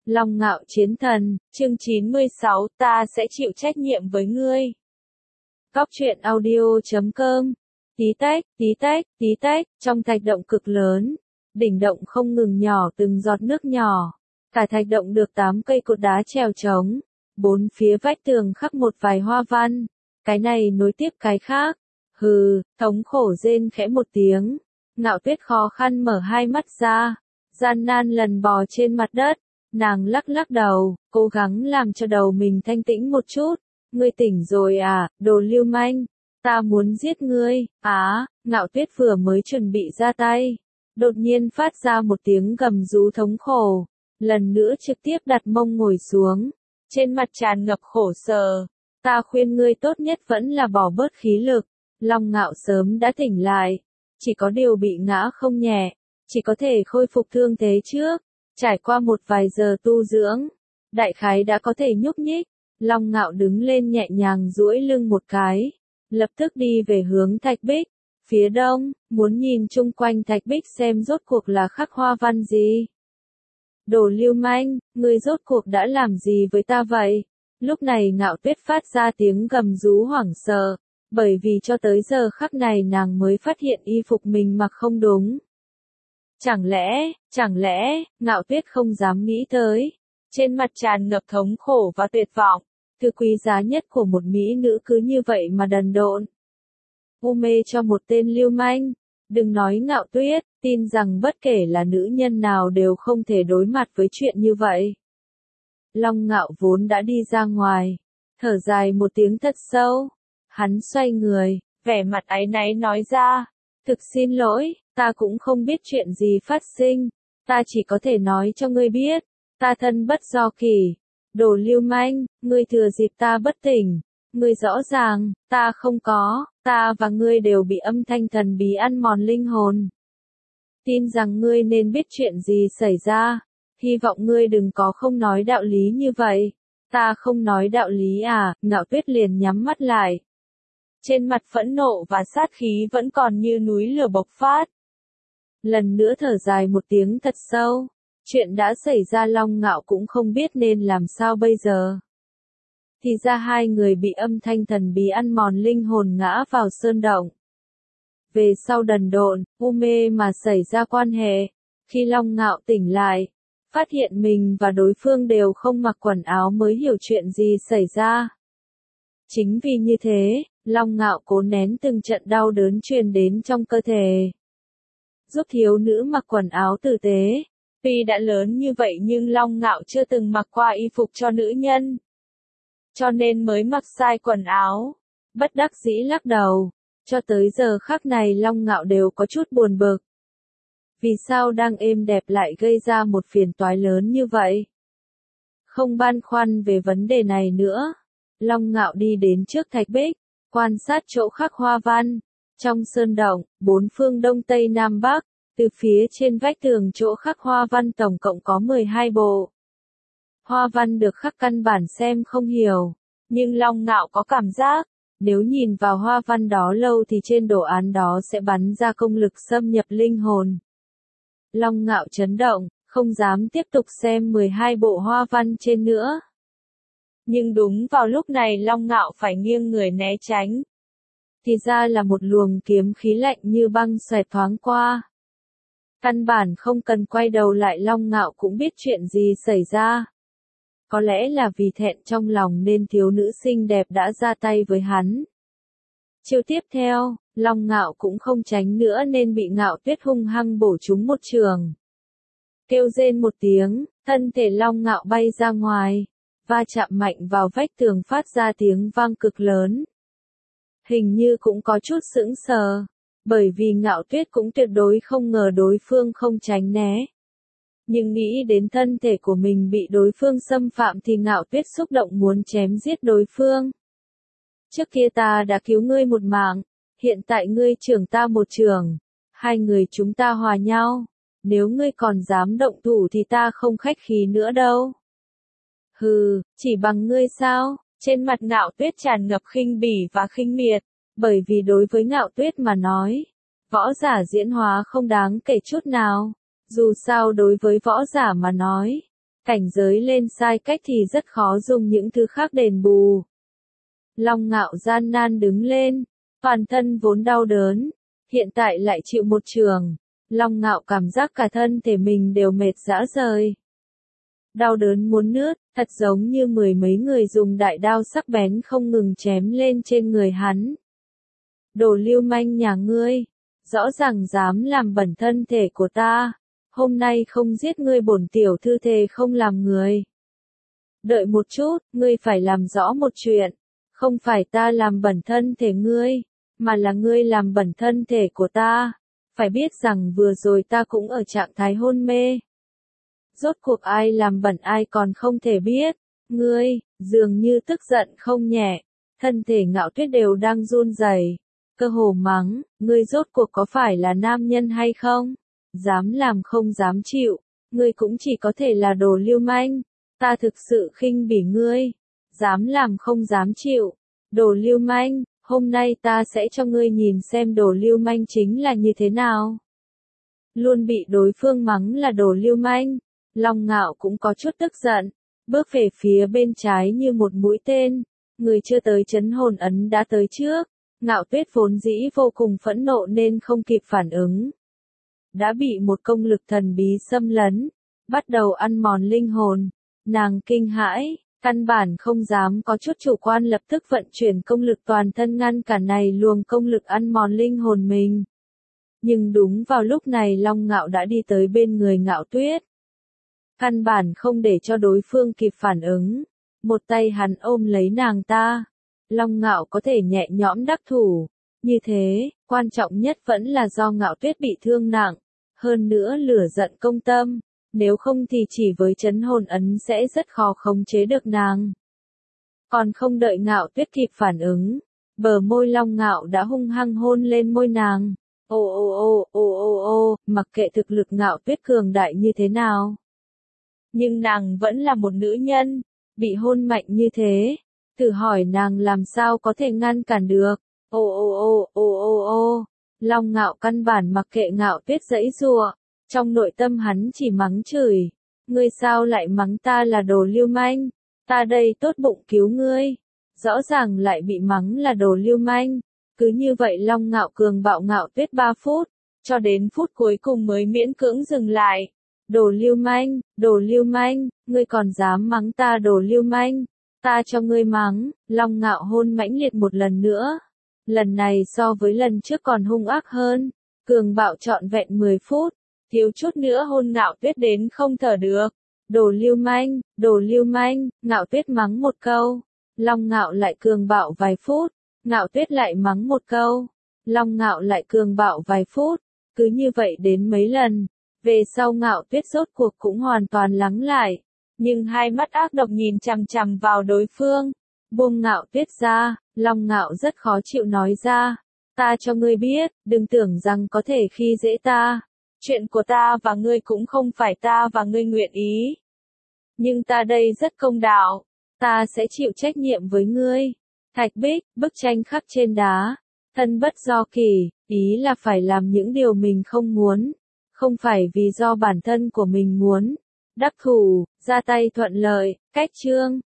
Long Ngạo Chiến Thần, chương 96, ta sẽ chịu trách nhiệm với ngươi. Cóc truyện audio.com. Tí tách, trong thạch động cực lớn, đỉnh động không ngừng nhỏ từng giọt nước nhỏ. Cả thạch động được 8 cây cột đá trèo trống, bốn phía vách tường khắc một vài hoa văn, cái này nối tiếp cái khác. Hừ, thống khổ rên khẽ một tiếng, Ngạo Tuyết khó khăn mở hai mắt ra, gian nan lần bò trên mặt đất, nàng lắc lắc đầu, cố gắng làm cho đầu mình thanh tĩnh một chút. Ngươi tỉnh rồi à, đồ lưu manh, ta muốn giết ngươi. Ngạo Tuyết vừa mới chuẩn bị ra tay, đột nhiên phát ra một tiếng gầm rú thống khổ, lần nữa trực tiếp đặt mông ngồi xuống, trên mặt tràn ngập khổ sở. Ta khuyên ngươi tốt nhất vẫn là bỏ bớt khí lực. Long Ngạo sớm đã tỉnh lại, chỉ có điều bị ngã không nhẹ, chỉ có thể khôi phục thương thế trước, trải qua một vài giờ tu dưỡng, đại khái đã có thể nhúc nhích. Long Ngạo đứng lên nhẹ nhàng duỗi lưng một cái, lập tức đi về hướng thạch bích, phía đông, muốn nhìn chung quanh thạch bích xem rốt cuộc là khắc hoa văn gì. Đồ lưu manh, ngươi rốt cuộc đã làm gì với ta vậy? Lúc này Ngạo Tuyết phát ra tiếng gầm rú hoảng sợ, bởi vì cho tới giờ khắc này nàng mới phát hiện y phục mình mặc không đúng. Chẳng lẽ, Ngạo Tuyết không dám nghĩ tới, trên mặt tràn ngập thống khổ và tuyệt vọng, thứ quý giá nhất của một mỹ nữ cứ như vậy mà đần độn. U mê cho một tên lưu manh, đừng nói Ngạo Tuyết, tin rằng bất kể là nữ nhân nào đều không thể đối mặt với chuyện như vậy. Long Ngạo vốn đã đi ra ngoài, thở dài một tiếng thật sâu, hắn xoay người, vẻ mặt áy náy nói ra, thực xin lỗi, ta cũng không biết chuyện gì phát sinh, ta chỉ có thể nói cho ngươi biết, ta thân bất do kỷ. Đồ lưu manh, ngươi thừa dịp ta bất tỉnh, ngươi rõ ràng, ta không có, ta và ngươi đều bị âm thanh thần bí ăn mòn linh hồn. Tin rằng ngươi nên biết chuyện gì xảy ra, hy vọng ngươi đừng có không nói đạo lý như vậy. Ta không nói đạo lý à? Ngạo Tuyết liền nhắm mắt lại. Trên mặt phẫn nộ và sát khí vẫn còn như núi lửa bộc phát. Lần nữa thở dài một tiếng thật sâu. Chuyện đã xảy ra Long Ngạo cũng không biết nên làm sao bây giờ. Thì ra hai người bị âm thanh thần bí ăn mòn linh hồn ngã vào sơn động. Về sau đần độn, u mê mà xảy ra quan hệ. Khi Long Ngạo tỉnh lại, phát hiện mình và đối phương đều không mặc quần áo mới hiểu chuyện gì xảy ra. Chính vì như thế, Long Ngạo cố nén từng trận đau đớn truyền đến trong cơ thể. Giúp thiếu nữ mặc quần áo tử tế. Tuy đã lớn như vậy nhưng Long Ngạo chưa từng mặc qua y phục cho nữ nhân. Cho nên mới mặc sai quần áo. Bất đắc dĩ lắc đầu. Cho tới giờ khắc này Long Ngạo đều có chút buồn bực. Vì sao đang êm đẹp lại gây ra một phiền toái lớn như vậy? Không băn khoăn về vấn đề này nữa. Long Ngạo đi đến trước thạch bích, quan sát chỗ khắc hoa văn. Trong sơn động, bốn phương đông tây nam bắc, từ phía trên vách tường chỗ khắc hoa văn tổng cộng có 12 bộ. Hoa văn được khắc căn bản xem không hiểu, nhưng Long Ngạo có cảm giác, nếu nhìn vào hoa văn đó lâu thì trên đồ án đó sẽ bắn ra công lực xâm nhập linh hồn. Long Ngạo chấn động, không dám tiếp tục xem 12 bộ hoa văn trên nữa. Nhưng đúng vào lúc này Long Ngạo phải nghiêng người né tránh. Thì ra là một luồng kiếm khí lạnh như băng xoẹt thoáng qua. Căn bản không cần quay đầu lại Long Ngạo cũng biết chuyện gì xảy ra. Có lẽ là vì thẹn trong lòng nên thiếu nữ xinh đẹp đã ra tay với hắn. Chiêu tiếp theo, Long Ngạo cũng không tránh nữa nên bị Ngạo Tuyết hung hăng bổ trúng một trường. Kêu rên một tiếng, thân thể Long Ngạo bay ra ngoài, va chạm mạnh vào vách tường phát ra tiếng vang cực lớn. Hình như cũng có chút sững sờ, bởi vì Ngạo Tuyết cũng tuyệt đối không ngờ đối phương không tránh né. Nhưng nghĩ đến thân thể của mình bị đối phương xâm phạm thì Ngạo Tuyết xúc động muốn chém giết đối phương. Trước kia ta đã cứu ngươi một mạng, hiện tại ngươi chưởng ta một chưởng, hai người chúng ta hòa nhau, nếu ngươi còn dám động thủ thì ta không khách khí nữa đâu. Hừ, chỉ bằng ngươi sao? Trên mặt Ngạo Tuyết tràn ngập khinh bỉ và khinh miệt, bởi vì đối với Ngạo Tuyết mà nói, võ giả diễn hóa không đáng kể chút nào. Dù sao đối với võ giả mà nói, Cảnh giới lên sai cách thì rất khó dùng những thứ khác đền bù. Long Ngạo gian nan đứng lên, toàn thân vốn đau đớn, hiện tại lại chịu một chưởng. Long Ngạo cảm giác cả thân thể mình đều mệt rã rời. Đau đớn muốn nứt, thật giống như mười mấy người dùng đại đao sắc bén không ngừng chém lên trên người hắn. Đồ lưu manh nhà ngươi, rõ ràng dám làm bẩn thân thể của ta, hôm nay không giết ngươi bổn tiểu thư thề không làm người. Đợi một chút, ngươi phải làm rõ một chuyện, không phải ta làm bẩn thân thể ngươi, mà là ngươi làm bẩn thân thể của ta. Phải biết rằng vừa rồi ta cũng ở trạng thái hôn mê. Rốt cuộc ai làm bẩn ai còn không thể biết. Ngươi, dường như tức giận không nhẹ, thân thể Ngạo Tuyết đều đang run rẩy, cơ hồ mắng, ngươi rốt cuộc có phải là nam nhân hay không? Dám làm không dám chịu, ngươi cũng chỉ có thể là đồ lưu manh, ta thực sự khinh bỉ ngươi. Dám làm không dám chịu, đồ lưu manh, hôm nay ta sẽ cho ngươi nhìn xem đồ lưu manh chính là như thế nào. Luôn bị đối phương mắng là đồ lưu manh, Long Ngạo cũng có chút tức giận, bước về phía bên trái như một mũi tên, người chưa tới chấn hồn ấn đã tới trước. Ngạo Tuyết vốn dĩ vô cùng phẫn nộ nên không kịp phản ứng. Đã bị một công lực thần bí xâm lấn, bắt đầu ăn mòn linh hồn, nàng kinh hãi. Căn bản không dám có chút chủ quan lập tức vận chuyển công lực toàn thân ngăn cản này luồng công lực ăn mòn linh hồn mình. Nhưng đúng vào lúc này Long Ngạo đã đi tới bên người Ngạo Tuyết. Căn bản không để cho đối phương kịp phản ứng. Một tay hắn ôm lấy nàng ta. Long Ngạo có thể nhẹ nhõm đắc thủ. Như thế, quan trọng nhất vẫn là do Ngạo Tuyết bị thương nặng. Hơn nữa lửa giận công tâm. Nếu không thì chỉ với chấn hồn ấn sẽ rất khó khống chế được nàng. Còn không đợi Ngạo Tuyết kịp phản ứng, bờ môi Long Ngạo đã hung hăng hôn lên môi nàng. Mặc kệ thực lực Ngạo Tuyết cường đại như thế nào. Nhưng nàng vẫn là một nữ nhân, bị hôn mạnh như thế. Thử hỏi nàng làm sao có thể ngăn cản được. Long Ngạo căn bản mặc kệ Ngạo Tuyết giãy giụa. Trong nội tâm hắn chỉ mắng chửi, ngươi sao lại mắng ta là đồ lưu manh, ta đây tốt bụng cứu ngươi, rõ ràng lại bị mắng là đồ lưu manh. Cứ như vậy Long Ngạo cường bạo Ngạo Tuyết 3 phút, cho đến phút cuối cùng mới miễn cưỡng dừng lại. Đồ lưu manh, ngươi còn dám mắng ta đồ lưu manh, ta cho ngươi mắng. Long Ngạo hôn mãnh liệt một lần nữa, lần này so với lần trước còn hung ác hơn, cường bạo trọn vẹn 10 phút. Thiếu chút nữa hôn Ngạo Tuyết đến không thở được. Đồ lưu manh, Ngạo Tuyết mắng một câu. Long Ngạo lại cường bạo vài phút. Ngạo Tuyết lại mắng một câu. Long Ngạo lại cường bạo vài phút. Cứ như vậy đến mấy lần. Về sau Ngạo Tuyết rốt cuộc cũng hoàn toàn lắng lại. Nhưng hai mắt ác độc nhìn chằm chằm vào đối phương. Buông Ngạo Tuyết ra, Long Ngạo rất khó chịu nói ra. Ta cho ngươi biết, đừng tưởng rằng có thể khi dễ ta. Chuyện của ta và ngươi cũng không phải ta và ngươi nguyện ý. Nhưng ta đây rất công đạo, ta sẽ chịu trách nhiệm với ngươi. Thạch Bích, bức tranh khắc trên đá. Thân bất do kỳ, ý là phải làm những điều mình không muốn. Không phải vì do bản thân của mình muốn. Đắc thủ, ra tay thuận lợi, cách chương.